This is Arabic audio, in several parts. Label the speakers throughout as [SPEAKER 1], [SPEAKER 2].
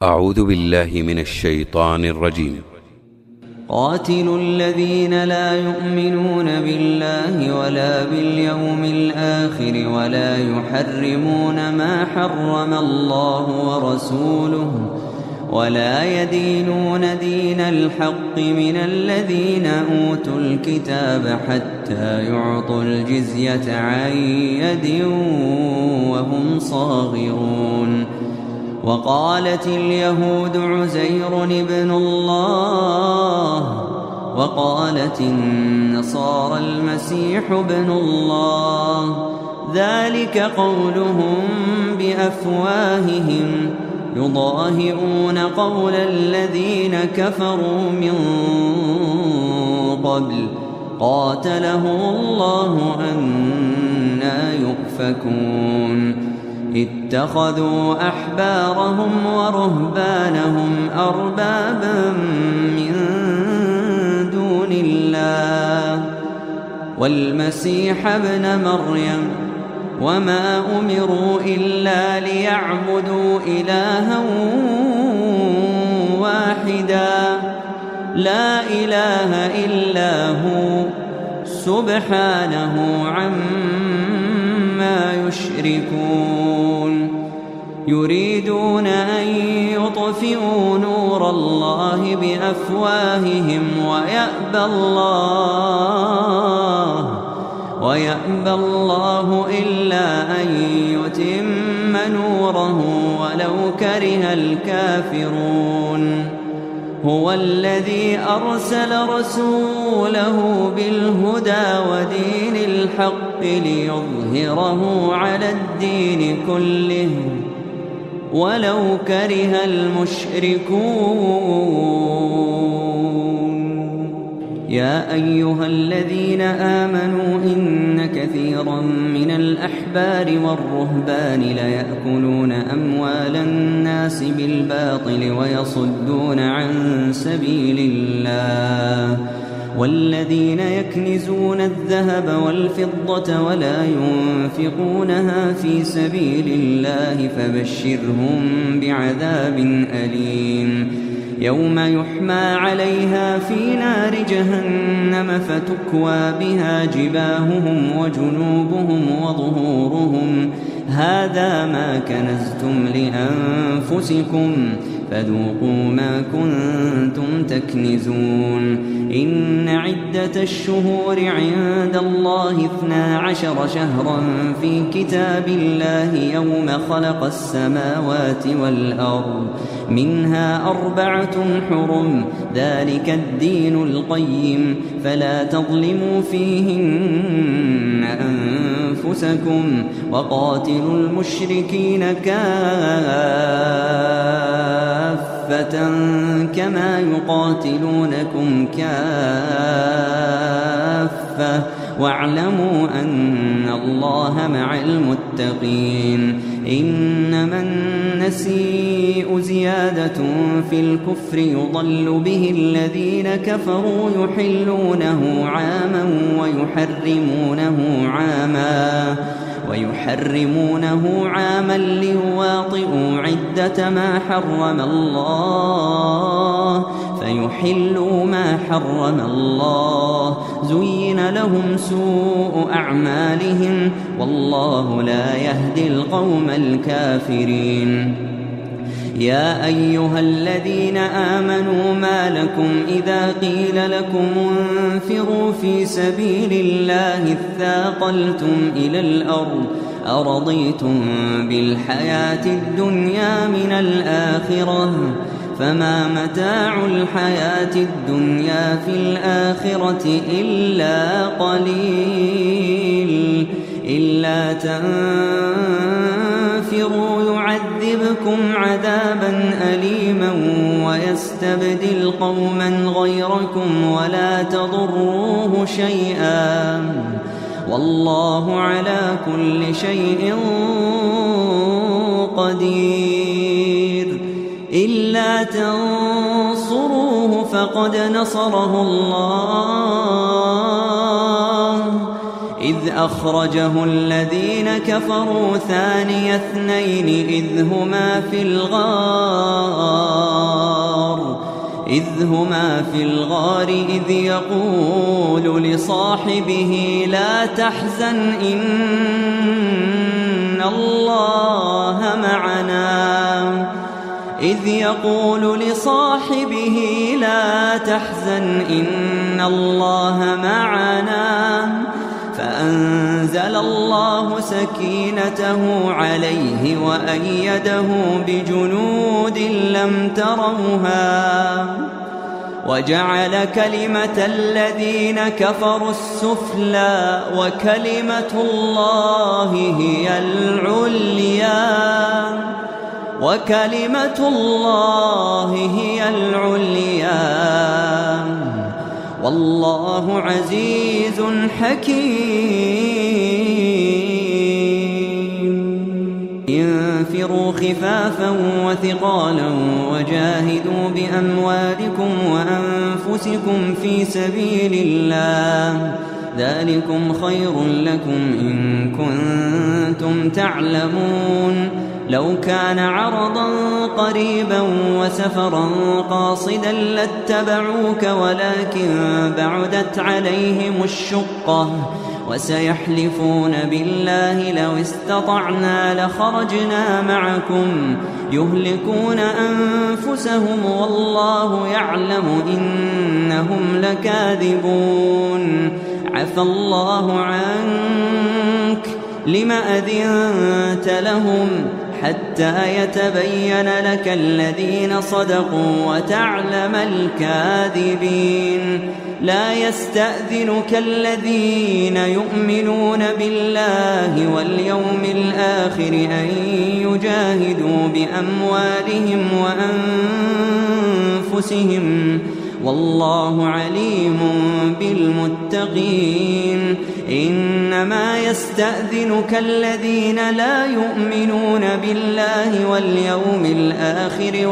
[SPEAKER 1] أعوذ بالله من الشيطان الرجيم.
[SPEAKER 2] قاتلوا الذين لا يؤمنون بالله ولا باليوم الآخر ولا يحرمون ما حرم الله ورسوله ولا يدينون دين الحق من الذين أوتوا الكتاب حتى يعطوا الجزية عن يد وهم صاغرون. وقالت اليهود عزير ابن الله وقالت النصارى المسيح ابن الله، ذلك قولهم بأفواههم يضاهئون قول الذين كفروا من قبل قاتلهم الله أنى يؤفكون. اتخذوا أحبارهم ورهبانهم أربابا من دون الله والمسيح ابن مريم، وما أمروا إلا ليعبدوا إلها واحدا لا إله إلا هو سبحانه عما يشركون. يريدون أن يطفئوا نور الله بأفواههم ويأبى الله إلا أن يتم نوره ولو كره الكافرون. هو الذي أرسل رسوله بالهدى ودين الحق ليظهره على الدين كله ولو كره المشركون. يا أيها الذين آمنوا إن كثيرا من الأحبار والرهبان ليأكلون أموال الناس بالباطل ويصدون عن سبيل الله، والذين يكنزون الذهب والفضة ولا ينفقونها في سبيل الله فبشرهم بعذاب أليم. يوم يحمى عليها في نار جهنم فتكوى بها جباههم وجنوبهم وظهورهم، هذا ما كنزتم لأنفسكم فذوقوا ما كنتم تكنزون. إن عدة الشهور عند الله 12 شهرا في كتاب الله يوم خلق السماوات والأرض، منها 4 حرم، ذلك الدين القيم، فلا تظلموا فيهن أنفسكم وقاتلوا المشركين كافة كما يقاتلونكم كافة واعلموا أن الله مع المتقين. إنما النسيء زيادة في الكفر يضل به الذين كفروا يحلونه عاما ويحرمونه عاما ليواطئوا عدة ما حرم الله فيحلوا ما حرم الله. زين لهم سوء أعمالهم والله لا يهدي القوم الكافرين. يا أيها الذين آمنوا ما لكم إذا قيل لكم انفروا في سبيل الله اثاقلتم إلى الأرض أرضيتم بالحياة الدنيا من الآخرة فما متاع الحياة الدنيا في الآخرة إلا قليل. إلا تنفروا يعذبكم عذابا أليما ويستبدل قوما غيركم ولا تضروه شيئا والله على كل شيء قدير. إلا تنصروه فقد نصره الله إذ أخرجه الذين كفروا ثاني اثنين إذ هما في الغار إذ هما في الغار إذ يقول لصاحبه لا تحزن إن الله معنا إذ يقول لصاحبه لا تحزن إن الله معنا فأنزل الله سكينته عليه وأيده بجنود لم تروها وجعل كلمة الذين كفروا السفلى وكلمة الله هي العليا والله عزيز حكيم انفروا خفافا وثقالا وجاهدوا بأموالكم وأنفسكم في سبيل الله ذلكم خير لكم إن كنتم تعلمون لو كان عرضا قريبا وسفرا قاصدا لاتبعوك ولكن بعدت عليهم الشقة وسيحلفون بالله لو استطعنا لخرجنا معكم يهلكون أنفسهم والله يعلم إنهم لكاذبون عفى الله عنك لم أذنت لهم حتى يتبين لك الذين صدقوا وتعلم الكاذبين لا يستأذنك الذين يؤمنون بالله واليوم الآخر أن يجاهدوا بأموالهم وأنفسهم والله عليم بالمتقين إنما يستأذنك الذين لا يؤمنون بالله واليوم الآخر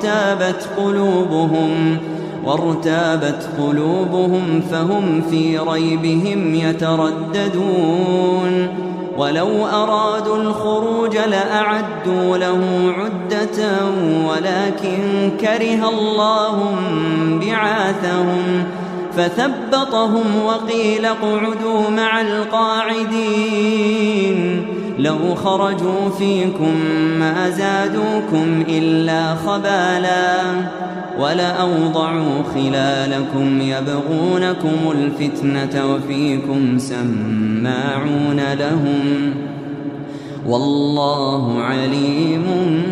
[SPEAKER 2] وارتابت قلوبهم فهم في ريبهم يترددون ولو أرادوا الخروج لأعدوا له عدة ولكن كره الله بعاثهم فثبطهم وقيل اقعدوا مع القاعدين لو خرجوا فيكم ما زادوكم إلا خبالا ولأوضعوا خلالكم يبغونكم الفتنة وفيكم سماعون لهم والله عليم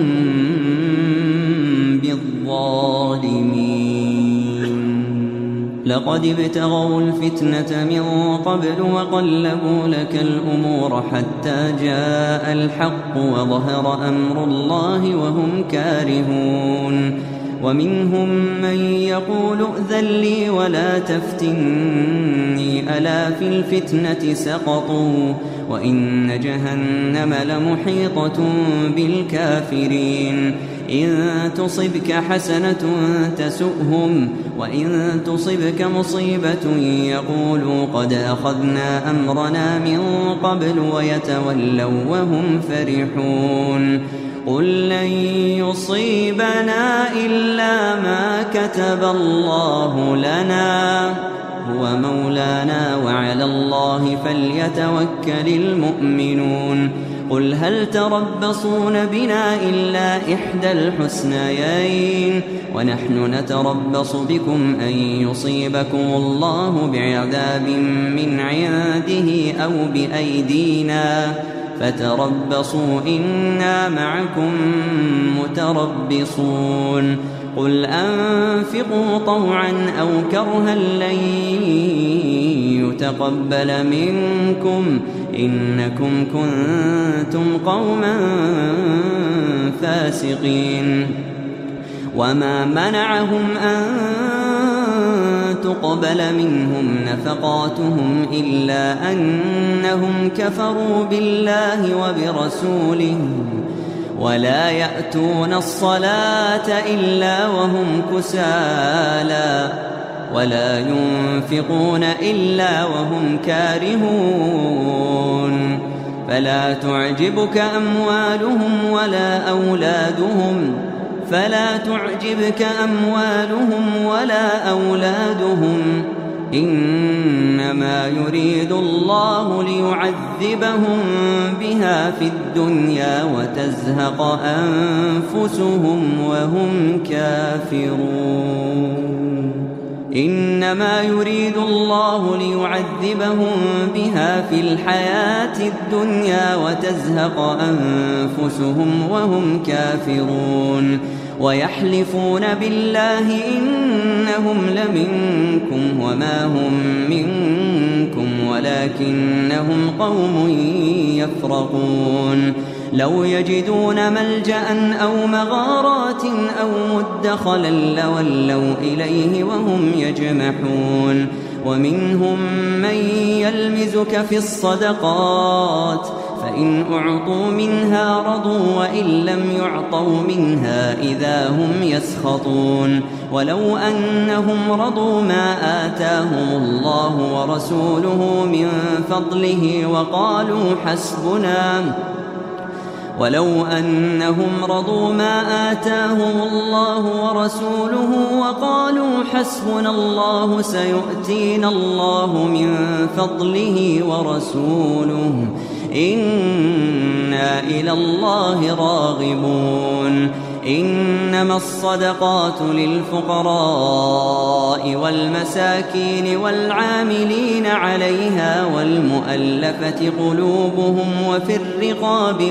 [SPEAKER 2] بالظالمين لقد ابتغوا الفتنة من قبل وقلبوا لك الأمور حتى جاء الحق وظهر أمر الله وهم كارهون ومنهم من يقول ائذن لي ولا تفتني ألا في الفتنة سقطوا وإن جهنم لمحيطة بالكافرين إن تصبك حسنة تسؤهم وإن تصبك مصيبة يقولوا قد أخذنا أمرنا من قبل ويتولوا وهم فرحون قل لن يصيبنا إلا ما كتب الله لنا هو مولانا وعلى الله فليتوكل المؤمنون قل هل تربصون بنا إلا إحدى الحسنيين ونحن نتربص بكم أن يصيبكم الله بعذاب من عنده أو بأيدينا فتربصوا إنا معكم متربصون قل أنفقوا طوعا أو كرها لن يتقبل منكم إنكم كنتم قوما فاسقين وما منعهم أن تقبل منهم نفقاتهم إلا أنهم كفروا بالله وبرسوله ولا يأتون الصلاة إلا وهم كسالى ولا ينفقون إلا وهم كارهون فلا تعجبك أموالهم ولا أولادهم فلا تعجبك أموالهم ولا أولادهم إنما يريد الله ليعذبهم بها في الدنيا وتزهق أنفسهم وهم كافرون إنما يريد الله ليعذبهم بها في الحياة الدنيا وتزهق أنفسهم وهم كافرون ويحلفون بالله إنهم لمنكم وما هم منكم ولكنهم قوم يفرقون لو يجدون ملجأ أو مغارات أو مدخلا لولوا إليه وهم يجمحون ومنهم من يلمزك في الصدقات فإن أعطوا منها رضوا وإن لم يعطوا منها إذا هم يسخطون ولو أنهم رضوا ما آتاهم الله ورسوله من فضله ولو أنهم رضوا ما آتاهم الله ورسوله وقالوا حسبنا الله سيؤتينا الله من فضله ورسوله إنا إلى الله راغبون إنما الصدقات للفقراء والمساكين والعاملين عليها والمؤلفة قلوبهم وفي الرقاب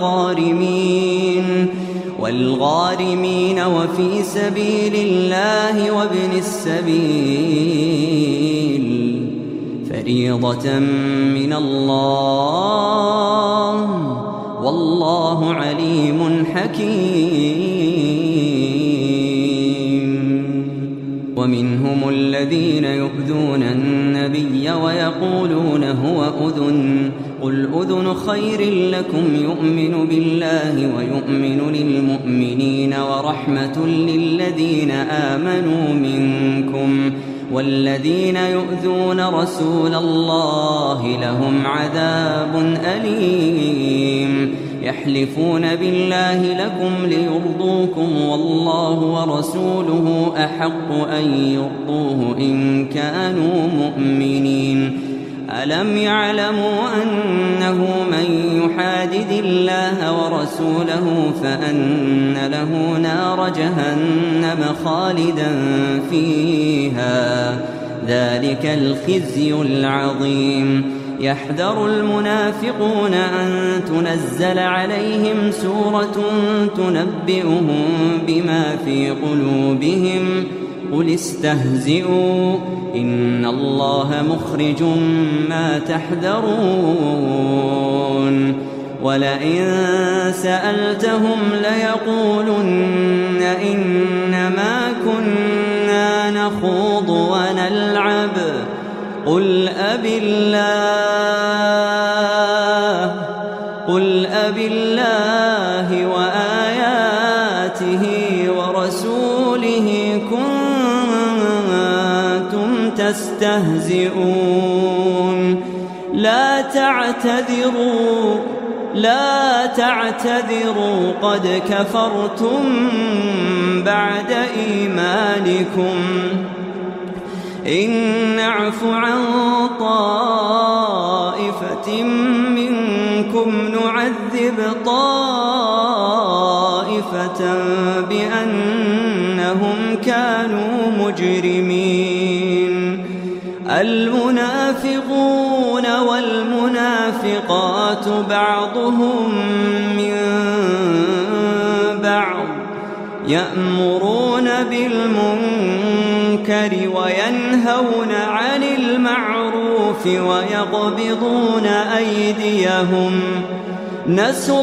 [SPEAKER 2] والغارمين وفي سبيل الله وابن السبيل فريضة من الله والله عليم حكيم ومنهم الذين يؤذون النبي ويقولون هو أذن قل أذن خير لكم يؤمن بالله ويؤمن للمؤمنين ورحمة للذين آمنوا منكم والذين يؤذون رسول الله لهم عذاب أليم يحلفون بالله لكم ليرضوكم والله ورسوله أحق أن يرضوه إن كانوا مؤمنين ألم يعلموا أنه من يحادد الله ورسوله فأن له نار جهنم خالدا فيها ذلك الخزي العظيم يحذر المنافقون أن تنزل عليهم سورة تنبئهم بما في قلوبهم قل استهزئوا إن الله مخرج ما تحذرون ولئن سألتهم ليقولن إنما كنا نخوض ونلعب قل أبالله وآياته ورسوله كنتم تستهزئون لا تعتذروا قد كفرتم بعد إيمانكم إن نعف عن طائفة منكم نعذب طائفة بأنهم كانوا مجرمين المنافقون والمنافقات بعضهم من بعض يأمرون بالمنكر وينهون عن المعروف ويقبضون أيديهم نسوا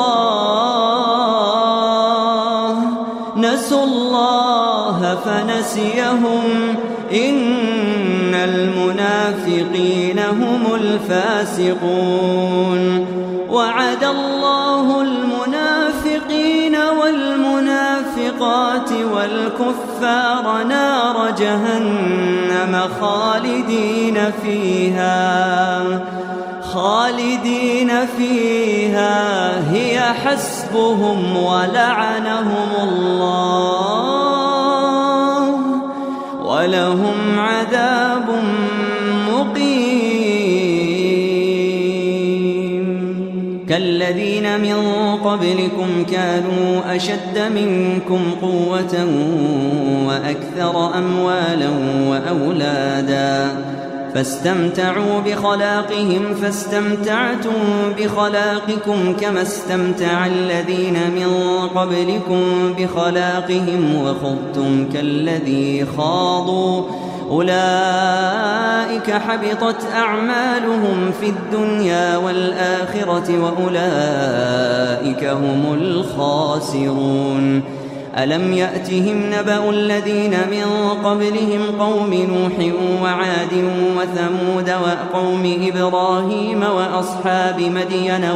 [SPEAKER 2] الله فنسيهم إن المنافقين هم الفاسقون وعد الله المنافقين والمنافقات والكفار نار جهنم خالدين فيها هي حسبهم حسبهم ولعنهم الله ولهم عذاب مقيم. كالذين من قبلكم كانوا أشد منكم قوة وأكثر أموالا وأولادا فاستمتعوا بخلاقهم فاستمتعتم بخلاقكم كما استمتع الذين من قبلكم بخلاقهم وخضتم كالذي خاضوا أولئك حبطت أعمالهم في الدنيا والآخرة وأولئك هم الخاسرون. ألم يأتهم نبأ الذين من قبلهم قوم نوح وعاد وثمود وقوم إبراهيم وأصحاب مدين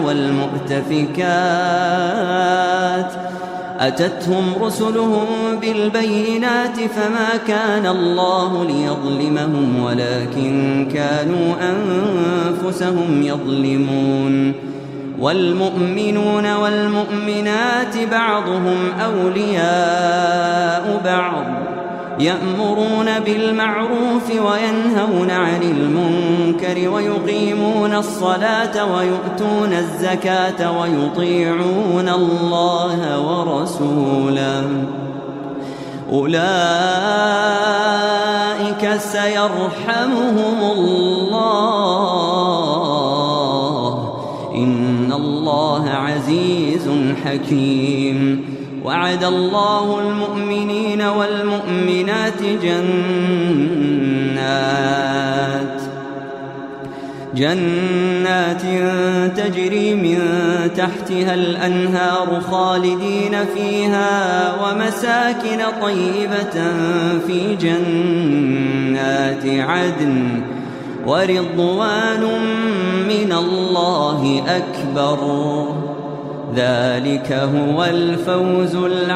[SPEAKER 2] والمؤتفكات أتتهم رسلهم بالبينات فما كان الله ليظلمهم ولكن كانوا أنفسهم يظلمون. والمؤمنون والمؤمنات بعضهم أولياء بعض يأمرون بالمعروف وينهون عن المنكر ويقيمون الصلاة ويؤتون الزكاة ويطيعون الله ورسوله أولئك سيرحمهم الله إن الله عزيز حكيم. وعد الله المؤمنين والمؤمنات جنات تجري من تحتها الأنهار خالدين فيها ومساكن طيبة في جنات عدن ورضوان من الله أكبر ذلك هو الفوز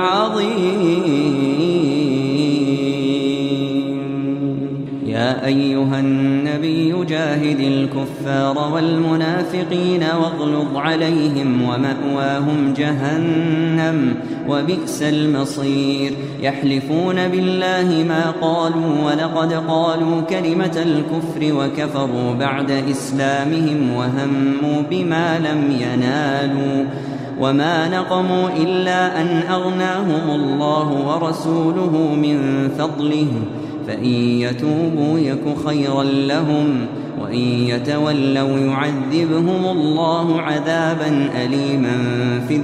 [SPEAKER 2] العظيم. يا أيها النبي جاهد الكفار والمنافقين واغلظ عليهم ومأواهم جهنم وبئس المصير. يحلفون بالله ما قالوا ولقد قالوا كلمة الكفر وكفروا بعد إسلامهم وهموا بما لم ينالوا وما نقموا إلا أن أغناهم الله ورسوله من فضله فإن يتوبوا يك خيرا لهم وإن يتولوا يعذبهم الله عذابا أليما في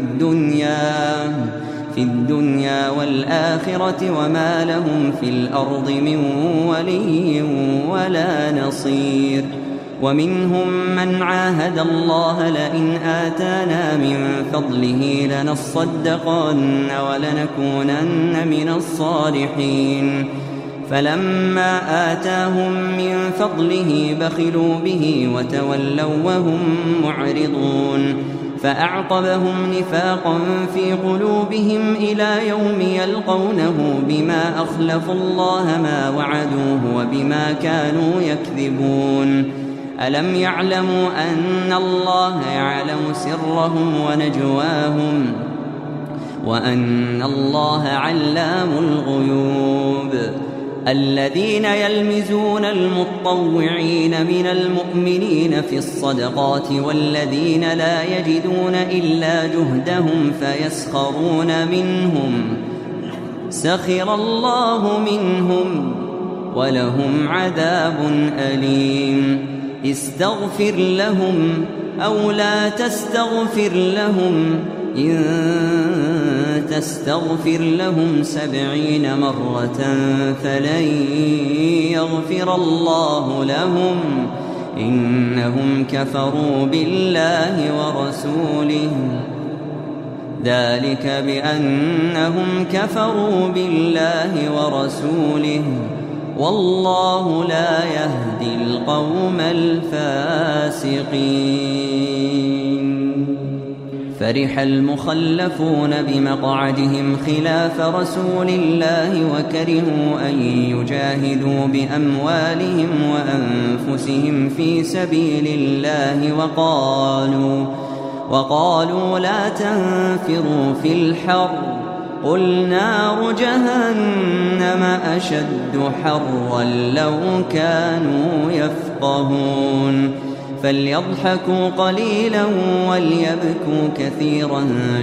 [SPEAKER 2] الدنيا والآخرة وما لهم في الأرض من ولي ولا نصير. ومنهم من عاهد الله لئن آتانا من فضله لنصدقن ولنكونن من الصالحين فلما آتاهم من فضله بخلوا به وتولوا وهم معرضون فأعقبهم نفاقا في قلوبهم إلى يوم يلقونه بما أخلفوا الله ما وعدوه وبما كانوا يكذبون. ألم يعلموا أن الله يعلم سرهم ونجواهم وأن الله علام الغيوب. الذين يلمزون المطوعين من المؤمنين في الصدقات والذين لا يجدون إلا جهدهم فيسخرون منهم سخر الله منهم ولهم عذاب أليم. استغفر لهم أو لا تستغفر لهم إن تستغفر لهم 70 مرة فلن يغفر الله لهم إنهم كفروا بالله ورسوله ذلك بأنهم كفروا بالله ورسوله والله لا يهدي القوم الفاسقين. فرح المخلفون بمقعدهم خلاف رسول الله وكرهوا أن يجاهدوا بأموالهم وأنفسهم في سبيل الله وقالوا لا تنفروا في الحر قل نار جهنم أشد حرا لو كانوا يفقهون فليضحكوا قليلا وليبكوا كثيرا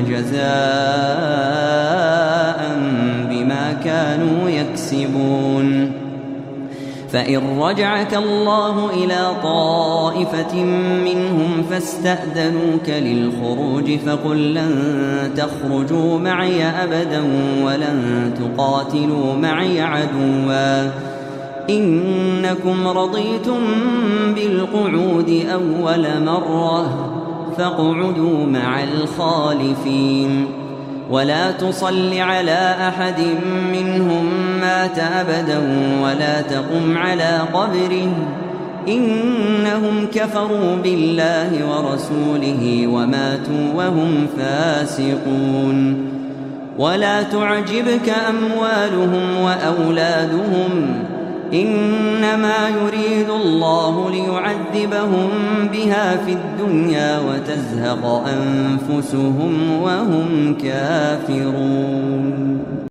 [SPEAKER 2] جزاء بما كانوا يكسبون فإن رجعك الله إلى طائفة منهم فاستأذنوك للخروج فقل لن تخرجوا معي أبدا ولن تقاتلوا معي عدوا إنكم رضيتم بالقعود أول مرة فاقعدوا مع الخالفين ولا تصل على أحد منهم مات أبدا ولا تقم على قبره إنهم كفروا بالله ورسوله وماتوا وهم فاسقون ولا تعجبك أموالهم وأولادهم إنما يريد الله ليعذبهم بها في الدنيا وتزهق أنفسهم وهم كافرون.